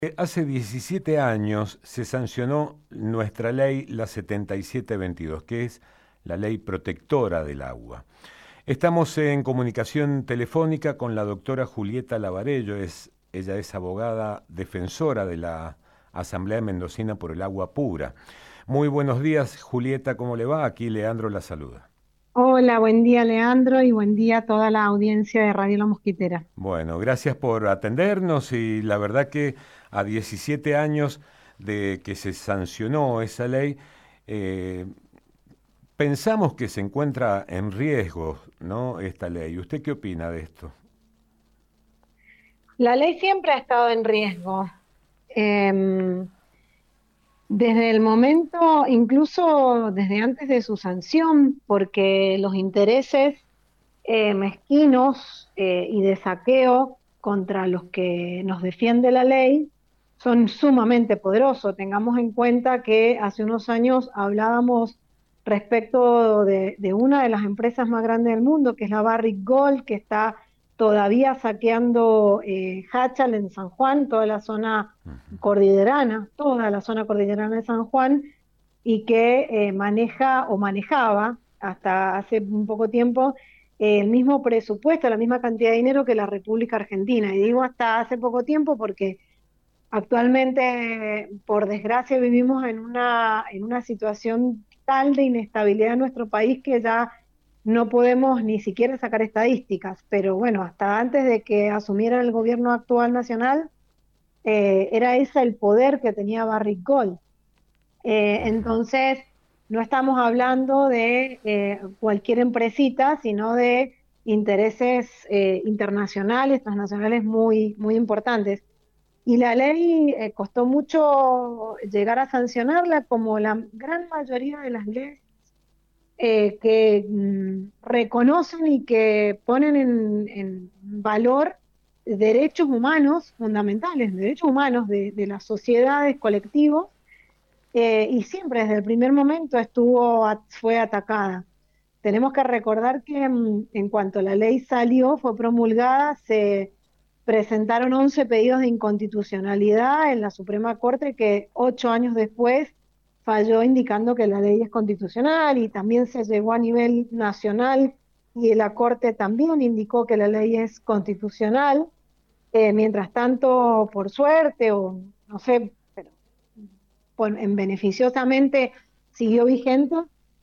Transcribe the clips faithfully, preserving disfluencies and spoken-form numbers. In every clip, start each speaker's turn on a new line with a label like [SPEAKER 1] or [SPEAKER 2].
[SPEAKER 1] Eh, Hace diecisiete años se sancionó nuestra ley, la setenta y siete veintidós, que es la ley protectora del agua. Estamos en comunicación telefónica con la doctora Julieta Lavarello. Es, ella es abogada defensora de la Asamblea Mendocina por el Agua Pura. Muy buenos días, Julieta, ¿cómo le va? Aquí Leandro la saluda.
[SPEAKER 2] Hola, buen día Leandro y buen día a toda la audiencia de Radio La Mosquitera.
[SPEAKER 1] Bueno, gracias por atendernos y la verdad que a diecisiete años de que se sancionó esa ley, eh, pensamos que se encuentra en riesgo, ¿no? Esta ley. ¿Usted qué opina de esto?
[SPEAKER 2] La ley siempre ha estado en riesgo. Em, Desde el momento, incluso desde antes de su sanción, porque los intereses eh, mezquinos eh, y de saqueo contra los que nos defiende la ley son sumamente poderosos. Tengamos en cuenta que hace unos años hablábamos respecto de, de una de las empresas más grandes del mundo, que es la Barrick Gold, que está todavía saqueando eh, Háchal en San Juan, toda la zona cordillerana, toda la zona cordillerana de San Juan, y que eh, maneja o manejaba hasta hace un poco tiempo eh, el mismo presupuesto, la misma cantidad de dinero que la República Argentina. Y digo hasta hace poco tiempo porque actualmente, por desgracia, vivimos en una, en una situación tal de inestabilidad en nuestro país que ya no podemos ni siquiera sacar estadísticas. Pero bueno, hasta antes de que asumiera el gobierno actual nacional, eh, era ese el poder que tenía Barrick Gold. Eh, entonces, no estamos hablando de eh, cualquier empresita, sino de intereses eh, internacionales, transnacionales muy, muy importantes. Y la ley eh, costó mucho llegar a sancionarla, como la gran mayoría de las leyes eh, que mm, reconocen y que ponen en, en valor derechos humanos fundamentales, derechos humanos de, de las sociedades, colectivos, eh, y siempre desde el primer momento estuvo, a- fue atacada. Tenemos que recordar que mm, en cuanto la ley salió, fue promulgada, se presentaron once pedidos de inconstitucionalidad en la Suprema Corte que ocho años después falló indicando que la ley es constitucional, y también se llegó a nivel nacional y la Corte también indicó que la ley es constitucional. Eh, mientras tanto, por suerte o no sé, pero por- en beneficiosamente siguió vigente,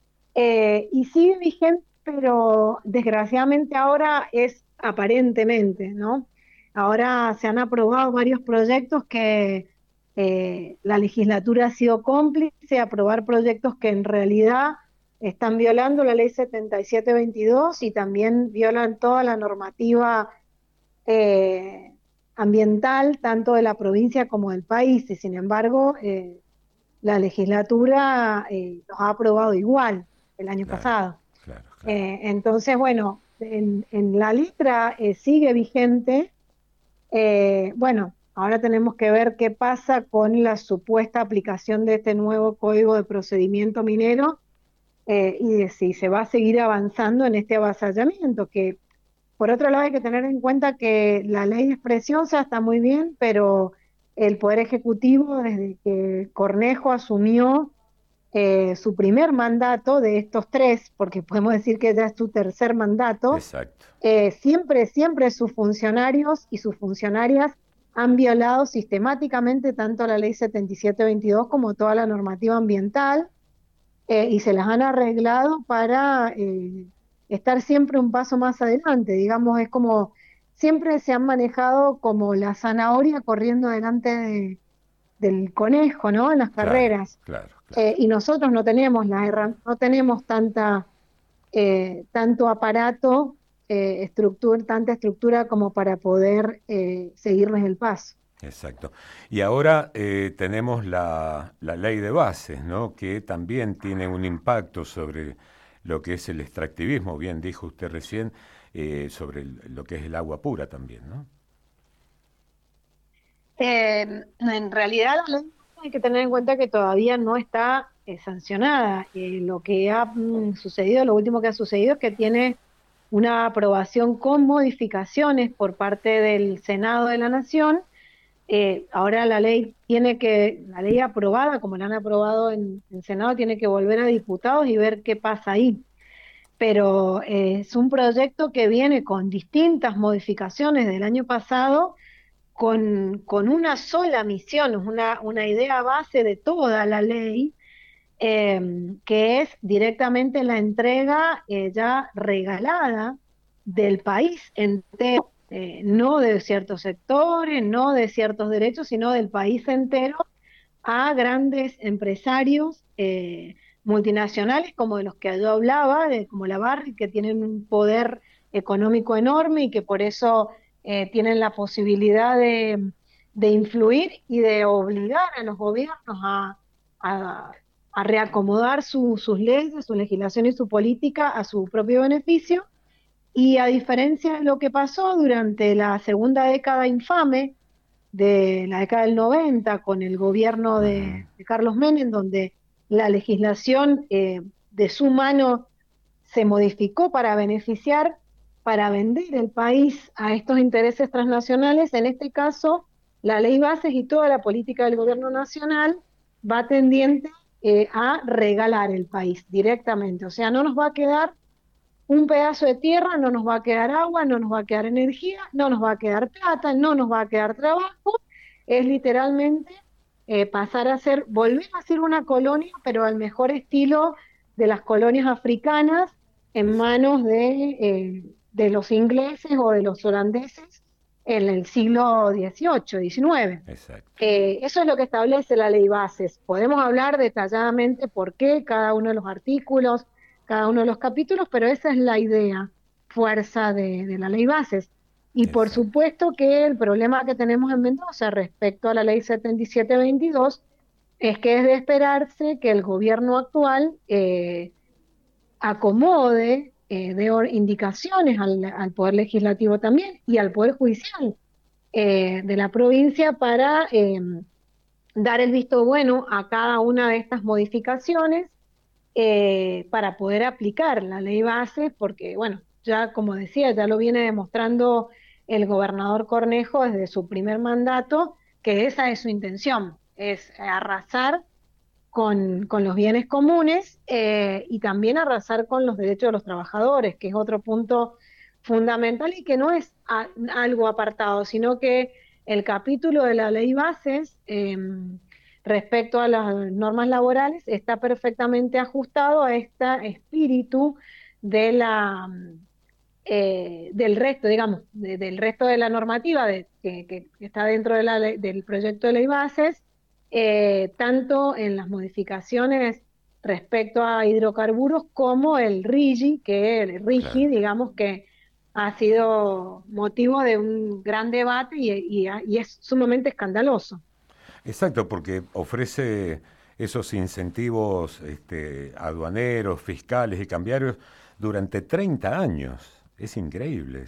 [SPEAKER 2] eh, y sigue vigente, pero desgraciadamente ahora es aparentemente, ¿no? Ahora se han aprobado varios proyectos que eh, la legislatura ha sido cómplice, aprobar proyectos que en realidad están violando la ley setenta y siete veintidós y también violan toda la normativa eh, ambiental, tanto de la provincia como del país, y sin embargo, eh, la legislatura eh, los ha aprobado igual el año
[SPEAKER 1] Claro,
[SPEAKER 2] pasado.
[SPEAKER 1] claro, claro.
[SPEAKER 2] Eh, entonces, bueno, en, en la letra eh, sigue vigente. Eh, bueno, ahora tenemos que ver qué pasa con la supuesta aplicación de este nuevo Código de Procedimiento Minero, eh, y de si se va a seguir avanzando en este avasallamiento, que por otro lado hay que tener en cuenta que la ley es preciosa, está muy bien, pero el Poder Ejecutivo, desde que Cornejo asumió eh, su primer mandato de estos tres, porque podemos decir que ya es su tercer mandato,
[SPEAKER 1] Exacto.
[SPEAKER 2] eh, siempre, siempre sus funcionarios y sus funcionarias han violado sistemáticamente tanto la ley setenta y siete veintidós como toda la normativa ambiental, eh, y se las han arreglado para eh, estar siempre un paso más adelante. Digamos, es como siempre se han manejado como la zanahoria corriendo delante de- del conejo, ¿no? En las
[SPEAKER 1] Claro,
[SPEAKER 2] carreras.
[SPEAKER 1] claro, claro.
[SPEAKER 2] Eh, y nosotros no tenemos la herram- no tenemos tanta, eh, tanto aparato, eh, estructura, tanta estructura como para poder eh, seguirles el paso.
[SPEAKER 1] Exacto. Y ahora eh, tenemos la, la ley de bases, ¿no? Que también tiene un impacto sobre lo que es el extractivismo, bien dijo usted recién, eh, sobre el- lo que es el agua pura también, ¿no?
[SPEAKER 2] Eh, en realidad, la ley hay que tener en cuenta que todavía no está eh, sancionada. Eh, lo que ha mm, sucedido, lo último que ha sucedido es que tiene una aprobación con modificaciones por parte del Senado de la Nación, Eh, ahora la ley tiene que, la ley aprobada, como la han aprobado en el Senado, tiene que volver a diputados y ver qué pasa ahí. Pero eh, es un proyecto que viene con distintas modificaciones del año pasado, con, con una sola misión, una, una idea base de toda la ley, eh, que es directamente la entrega eh, ya regalada del país entero, eh, no de ciertos sectores, no de ciertos derechos, sino del país entero a grandes empresarios eh, multinacionales como de los que yo hablaba, de, como la Barrick, que tienen un poder económico enorme y que por eso eh, tienen la posibilidad de, de influir y de obligar a los gobiernos a, a, a reacomodar su, sus leyes, su legislación y su política a su propio beneficio. Y a diferencia de lo que pasó durante la segunda década infame, de la década del noventa, con el gobierno
[SPEAKER 1] Ujú.
[SPEAKER 2] de, de Carlos Menem, donde la legislación eh, de su mano se modificó para beneficiar, para vender el país a estos intereses transnacionales. En este caso, la ley bases y toda la política del gobierno nacional va tendiente eh, a regalar el país directamente. O sea, no nos va a quedar un pedazo de tierra, no nos va a quedar agua, no nos va a quedar energía, no nos va a quedar plata, no nos va a quedar trabajo. Es literalmente eh, pasar a ser, volver a ser una colonia, pero al mejor estilo de las colonias africanas en
[SPEAKER 1] Exacto,
[SPEAKER 2] manos de, eh, de los ingleses o de los holandeses en el siglo dieciocho, diecinueve.
[SPEAKER 1] exacto.
[SPEAKER 2] Eh, eso es lo que establece la ley bases. Podemos hablar detalladamente por qué cada uno de los artículos, cada uno de los capítulos, pero esa es la idea, fuerza de, de la ley bases. Y por
[SPEAKER 1] Exacto.
[SPEAKER 2] supuesto que el problema que tenemos en Mendoza respecto a la ley setenta y siete veintidós es que es de esperarse que el gobierno actual eh, acomode, eh, dé or- indicaciones al, al Poder Legislativo también y al Poder Judicial eh, de la provincia para eh, dar el visto bueno a cada una de estas modificaciones eh, para poder aplicar la ley base, porque, bueno, ya como decía, ya lo viene demostrando el gobernador Cornejo desde su primer mandato, que esa es su intención, es arrasar con, con los bienes comunes eh, y también arrasar con los derechos de los trabajadores, que es otro punto fundamental y que no es a, algo apartado, sino que el capítulo de la ley bases eh, respecto a las normas laborales está perfectamente ajustado a este espíritu de la, eh, del resto, digamos, de, del resto de la normativa de, que, que, está dentro de la ley, del proyecto de ley bases, eh, tanto en las modificaciones respecto a hidrocarburos como el RIGI, que el RIGI,
[SPEAKER 1] Claro.
[SPEAKER 2] digamos que ha sido motivo de un gran debate y, y, y es sumamente escandaloso.
[SPEAKER 1] Exacto, porque ofrece esos incentivos este, aduaneros, fiscales y cambiarios durante treinta años. Es increíble.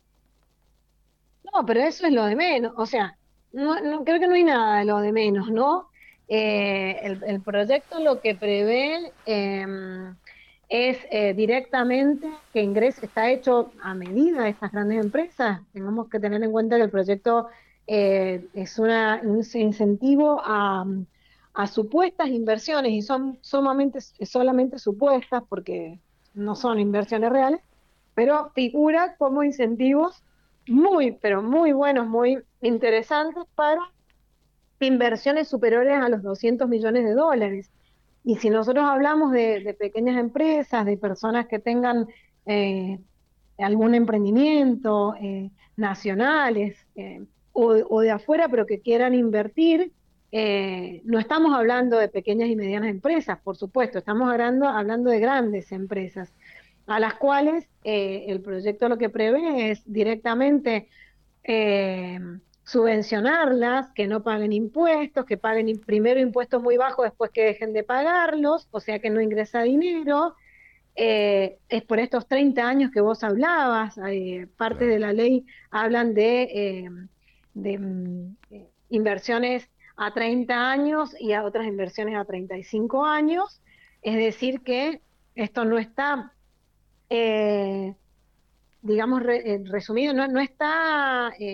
[SPEAKER 2] No, pero eso es lo de menos, o sea, no, no- creo que no hay nada de lo de menos, ¿no? Eh, el, el proyecto lo que prevé em, es eh, directamente que ingrese, está hecho a medida de estas grandes empresas. Tenemos que tener en cuenta que el proyecto eh, es una, un incentivo a, a supuestas inversiones y son sumamente, solamente supuestas porque no son inversiones reales, pero figura como incentivos muy, pero muy buenos, muy interesantes para inversiones superiores a los doscientos millones de dólares. Y si nosotros hablamos de, de pequeñas empresas, de personas que tengan eh, algún emprendimiento, eh, nacionales eh, o, o, de afuera, pero que quieran invertir, eh, no estamos hablando de pequeñas y medianas empresas, por supuesto, estamos hablando, hablando de grandes empresas, a las cuales eh, el proyecto lo que prevé es directamente eh, subvencionarlas, que no paguen impuestos, que paguen primero impuestos muy bajos, después que dejen de pagarlos, o sea que no ingresa dinero. Eh, es por estos treinta años que vos hablabas, eh, parte
[SPEAKER 1] Claro.
[SPEAKER 2] de la ley hablan de, eh, de mm, eh, inversiones a treinta años y a otras inversiones a treinta y cinco años, es decir que esto no está eh, digamos, re, eh, resumido, no, no está eh,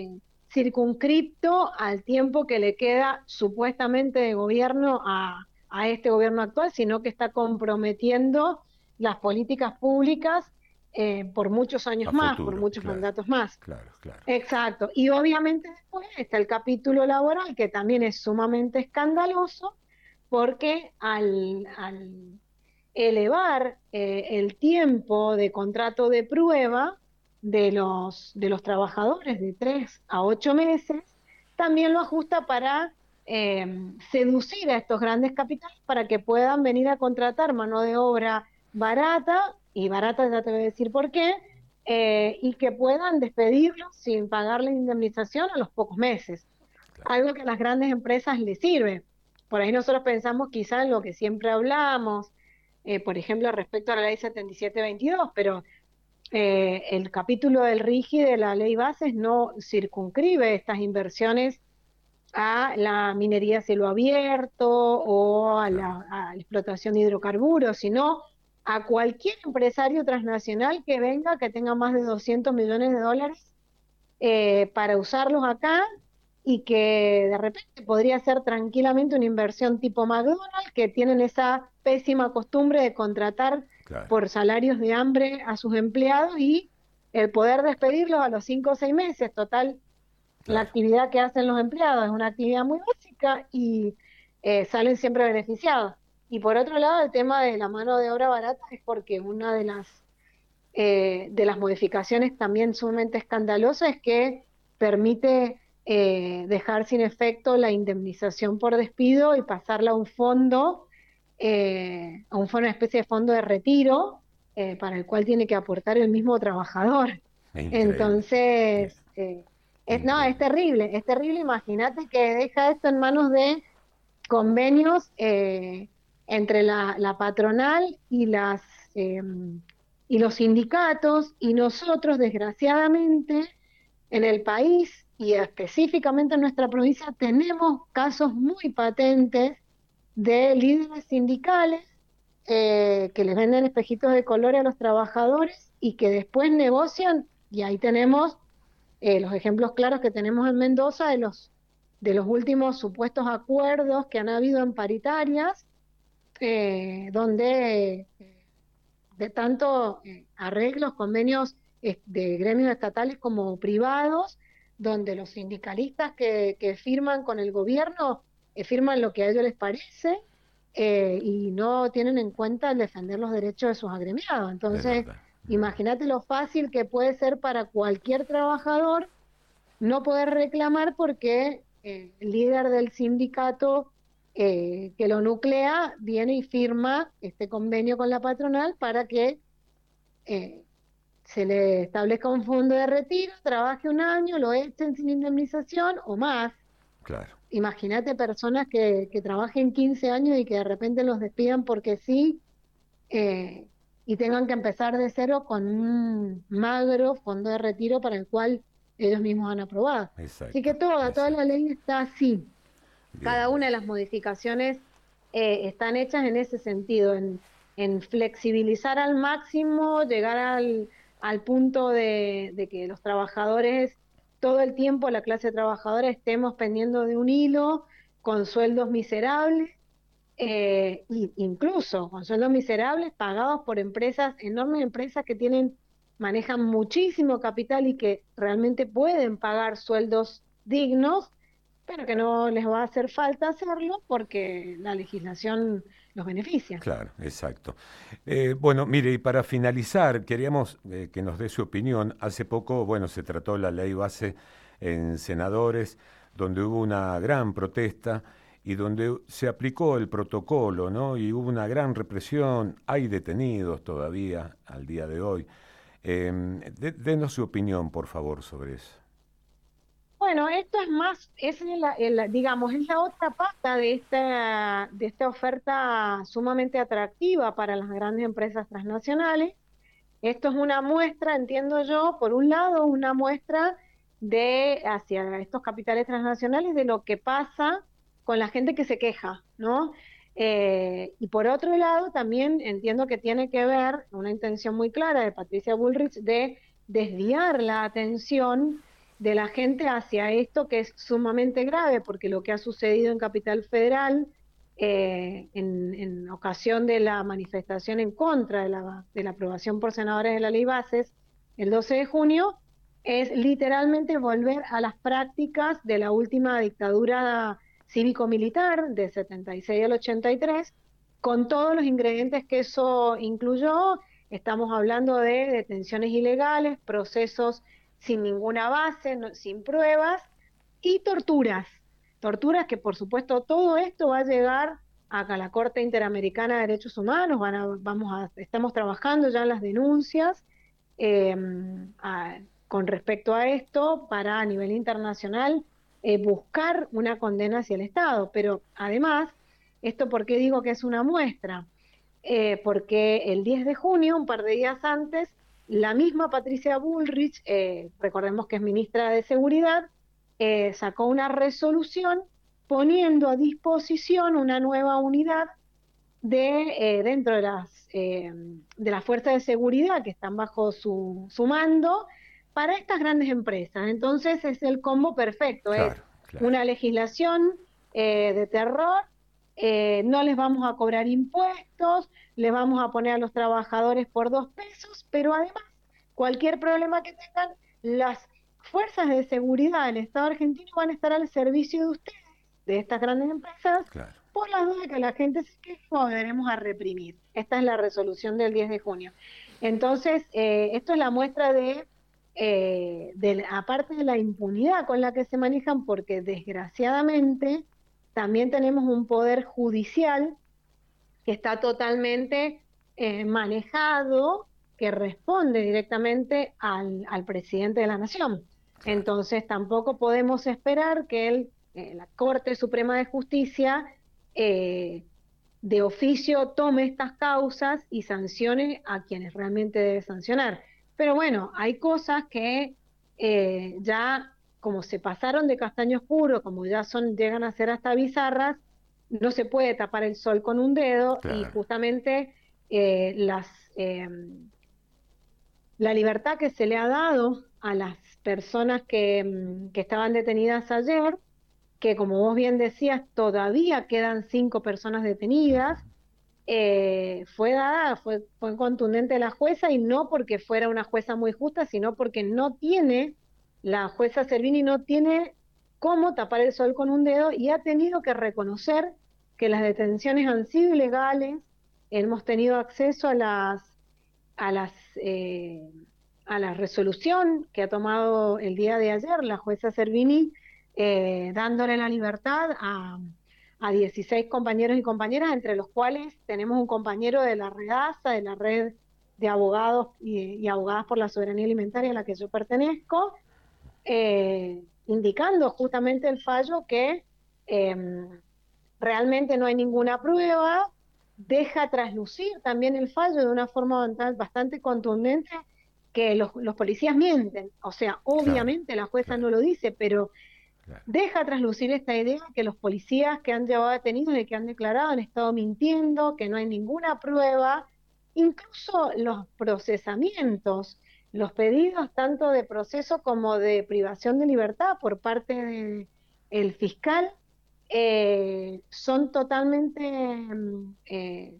[SPEAKER 2] circunscripto al tiempo que le queda supuestamente de gobierno a, a este gobierno actual, sino que está comprometiendo las políticas públicas eh, por muchos años
[SPEAKER 1] A
[SPEAKER 2] más, por
[SPEAKER 1] futuro,
[SPEAKER 2] muchos
[SPEAKER 1] claro,
[SPEAKER 2] mandatos más.
[SPEAKER 1] claro, claro.
[SPEAKER 2] Exacto. Y obviamente después está el capítulo laboral, que también es sumamente escandaloso, porque al, al elevar eh, el tiempo de contrato de prueba de los, de los trabajadores de tres a ocho meses, también lo ajusta para eh, seducir a estos grandes capitales para que puedan venir a contratar mano de obra barata, y barata ya te voy a decir por qué, eh, y que puedan despedirlos sin pagar la indemnización a los pocos meses,
[SPEAKER 1] Claro.
[SPEAKER 2] algo que a las grandes empresas les sirve. Por ahí nosotros pensamos quizá en lo que siempre hablamos, eh, por ejemplo, respecto a la ley setenta y siete veintidós, pero eh, el capítulo del RIGI de la ley bases no circunscribe estas inversiones a la minería a cielo abierto o a
[SPEAKER 1] Claro.
[SPEAKER 2] la, a la explotación de hidrocarburos, sino a cualquier empresario transnacional que venga, que tenga más de doscientos millones de dólares eh, para usarlos acá, y que de repente podría ser tranquilamente una inversión tipo McDonald's, que tienen esa pésima costumbre de contratar
[SPEAKER 1] Claro,
[SPEAKER 2] por salarios de hambre a sus empleados y el poder despedirlos a los cinco o seis meses. Total, la
[SPEAKER 1] claro.
[SPEAKER 2] actividad que hacen los empleados es una actividad muy básica y eh, salen siempre beneficiados. Y por otro lado, el tema de la mano de obra barata es porque una de las eh, de las modificaciones también sumamente escandalosa es que permite eh, dejar sin efecto la indemnización por despido y pasarla a un fondo, eh, a un fondo, una especie de fondo de retiro, eh, para el cual tiene que aportar el mismo trabajador.
[SPEAKER 1] Es increíble. Eh,
[SPEAKER 2] Entonces, eh, es, no, es
[SPEAKER 1] Increíble.
[SPEAKER 2] terrible, es terrible. Imagínate que deja esto en manos de convenios eh, entre la, la patronal y las eh, y los sindicatos, y nosotros, desgraciadamente, en el país y específicamente en nuestra provincia, tenemos casos muy patentes de líderes sindicales eh, que les venden espejitos de color a los trabajadores y que después negocian, y ahí tenemos eh, los ejemplos claros que tenemos en Mendoza de los, de los últimos supuestos acuerdos que han habido en paritarias, eh, donde eh, de tanto eh, arreglos, convenios eh, de gremios estatales como privados, donde los sindicalistas que, que firman con el gobierno eh, firman lo que a ellos les parece, eh, y no tienen en cuenta el defender los derechos de sus agremiados.
[SPEAKER 1] Es
[SPEAKER 2] Entonces,
[SPEAKER 1] verdad, es verdad.
[SPEAKER 2] imagínate lo fácil que puede ser para cualquier trabajador no poder reclamar porque eh, el líder del sindicato eh, que lo nuclea viene y firma este convenio con la patronal para que eh, se le establezca un fondo de retiro, trabaje un año, lo echen sin indemnización o más.
[SPEAKER 1] Claro.
[SPEAKER 2] Imagínate personas que, que trabajen quince años y que de repente los despidan porque sí, eh, y tengan que empezar de cero con un magro fondo de retiro para el cual ellos mismos han aprobado. Así que
[SPEAKER 1] Exacto,
[SPEAKER 2] toda, toda la
[SPEAKER 1] exacto.
[SPEAKER 2] ley está así.
[SPEAKER 1] Bien,
[SPEAKER 2] Cada una
[SPEAKER 1] bien.
[SPEAKER 2] de las modificaciones eh, están hechas en ese sentido, en, en flexibilizar al máximo, llegar al, al punto de, de que los trabajadores, todo el tiempo la clase trabajadora estemos pendiendo de un hilo, con sueldos miserables, eh, y incluso con sueldos miserables pagados por empresas, enormes empresas que tienen, manejan muchísimo capital y que realmente pueden pagar sueldos dignos, pero que no les va a hacer falta hacerlo porque la legislación los beneficia.
[SPEAKER 1] Claro, exacto. Eh, bueno, mire, y para finalizar, queríamos eh, que nos dé su opinión. Hace poco, bueno, se trató la ley base en senadores, donde hubo una gran protesta y donde se aplicó el protocolo, ¿no? Y hubo una gran represión. Hay detenidos todavía al día de hoy. Eh, de- denos su opinión, por favor, sobre eso.
[SPEAKER 2] Bueno, esto es más, es la, el- digamos, es la otra pata de esta, de esta oferta sumamente atractiva para las grandes empresas transnacionales. Esto es una muestra, entiendo yo, por un lado, una muestra de hacia estos capitales transnacionales de lo que pasa con la gente que se queja, ¿no? Eh, y por otro lado, también entiendo que tiene que ver una intención muy clara de Patricia Bullrich de desviar la atención de la gente hacia esto que es sumamente grave, porque lo que ha sucedido en Capital Federal eh, en, en ocasión de la manifestación en contra de la, de la aprobación por senadores de la ley Bases el doce de junio, es literalmente volver a las prácticas de la última dictadura cívico-militar de setenta y seis al ochenta y tres, con todos los ingredientes que eso incluyó. Estamos hablando de detenciones ilegales, procesos sin ninguna base, no, sin pruebas, y torturas. Torturas que, por supuesto, todo esto va a llegar a la Corte Interamericana de Derechos Humanos. Van a, vamos a, estamos trabajando ya en las denuncias eh, a, con respecto a esto para, a nivel internacional, eh, buscar una condena hacia el Estado. Pero además, ¿esto por qué digo que es una muestra? Eh, porque el diez de junio, un par de días antes, la misma Patricia Bullrich, eh, recordemos que es ministra de Seguridad, eh, sacó una resolución poniendo a disposición una nueva unidad de eh, dentro de las, eh, de las fuerzas de seguridad que están bajo su, su mando para estas grandes empresas. Entonces es el combo perfecto,
[SPEAKER 1] Claro,
[SPEAKER 2] es
[SPEAKER 1] claro.
[SPEAKER 2] una legislación eh, de terror, eh, no les vamos a cobrar impuestos, les vamos a poner a los trabajadores por dos pesos, pero además cualquier problema que tengan, las fuerzas de seguridad del Estado argentino van a estar al servicio de ustedes, de estas grandes empresas,
[SPEAKER 1] Claro.
[SPEAKER 2] por las dudas de que la gente se queje, volveremos a reprimir. Esta es la resolución del diez de junio. Entonces, eh, esto es la muestra de, eh, de, aparte de la impunidad con la que se manejan, porque desgraciadamente también tenemos un poder judicial que está totalmente eh, manejado, que responde directamente al, al presidente de la Nación.
[SPEAKER 1] Claro.
[SPEAKER 2] Entonces tampoco podemos esperar que él, eh, la Corte Suprema de Justicia eh, de oficio tome estas causas y sancione a quienes realmente debe sancionar. Pero bueno, hay cosas que eh, ya, como se pasaron de castaño oscuro, como ya son, llegan a ser hasta bizarras, no se puede tapar el sol con un dedo. Claro. Y justamente eh, las, eh, la libertad que se le ha dado a las personas que, que estaban detenidas ayer, que como vos bien decías, todavía quedan cinco personas detenidas, eh, fue dada, fue, fue contundente la jueza, y no porque fuera una jueza muy justa, sino porque no tiene, la jueza Servini no tiene cómo tapar el sol con un dedo, y ha tenido que reconocer que las detenciones han sido ilegales. Hemos tenido acceso a las a las eh, a la resolución que ha tomado el día de ayer la jueza Servini, eh, dándole la libertad a, a dieciséis compañeros y compañeras, entre los cuales tenemos un compañero de la REDASA, de la red de abogados y, y abogadas por la soberanía alimentaria a la que yo pertenezco, eh, indicando justamente el fallo que eh, realmente no hay ninguna prueba. Deja traslucir también el fallo de una forma bastante contundente que los, los policías mienten. O sea, obviamente claro, la jueza claro. no lo dice, pero claro. deja traslucir esta idea que los policías que han llevado detenidos y que han declarado han estado mintiendo, que no hay ninguna prueba. Incluso los procesamientos, los pedidos tanto de proceso como de privación de libertad por parte del fiscal, Eh, son totalmente eh,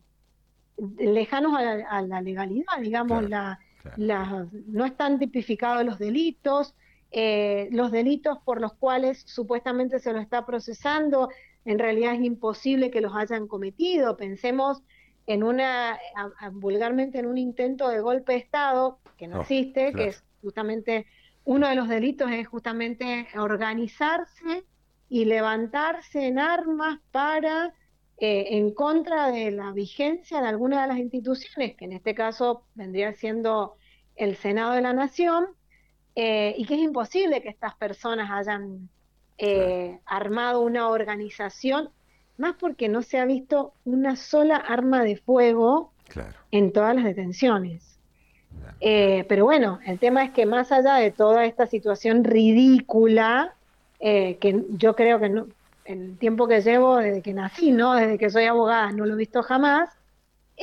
[SPEAKER 2] lejanos a la, a la legalidad, digamos, claro, la, claro. La, no están tipificados los delitos, eh, los delitos por los cuales supuestamente se lo está procesando, en realidad es imposible que los hayan cometido. Pensemos en una, a, a, vulgarmente en un intento de golpe de Estado, que no oh, existe, claro. que es justamente, uno de los delitos es justamente organizarse y levantarse en armas para, eh, en contra de la vigencia de alguna de las instituciones, que en este caso vendría siendo el Senado de la Nación, eh, y que es imposible que estas personas hayan eh, claro. armado una organización, más porque no se ha visto una sola arma de fuego claro. en todas las detenciones. Claro. Eh, pero bueno, el tema es que más allá de toda esta situación ridícula, Eh, que yo creo que no, el tiempo que llevo desde que nací, ¿no? Desde que soy abogada, no lo he visto jamás,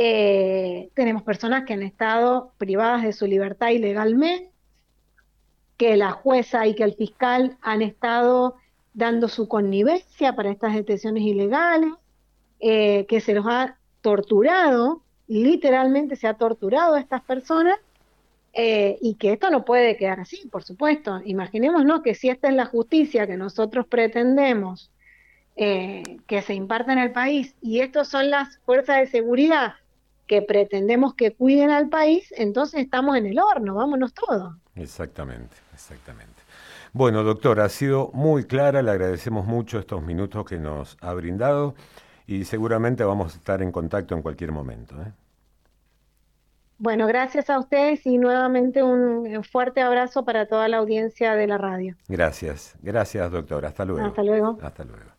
[SPEAKER 2] eh, tenemos personas que han estado privadas de su libertad ilegalmente, que la jueza y que el fiscal han estado dando su connivencia para estas detenciones ilegales, eh, que se los ha torturado, literalmente se ha torturado a estas personas, eh, y que esto no puede quedar así, por supuesto. Imaginémonos que si esta es la justicia que nosotros pretendemos eh, que se imparta en el país, y estos son las fuerzas de seguridad que pretendemos que cuiden al país, entonces estamos en el horno, vámonos todos.
[SPEAKER 1] Exactamente, exactamente. Bueno, doctora, ha sido muy clara, le agradecemos mucho estos minutos que nos ha brindado y seguramente vamos a estar en contacto en cualquier momento, ¿eh?
[SPEAKER 2] Bueno, gracias a ustedes y nuevamente un fuerte abrazo para toda la audiencia de la radio.
[SPEAKER 1] Gracias, gracias, doctora. Hasta luego.
[SPEAKER 2] Hasta luego.
[SPEAKER 1] Hasta luego.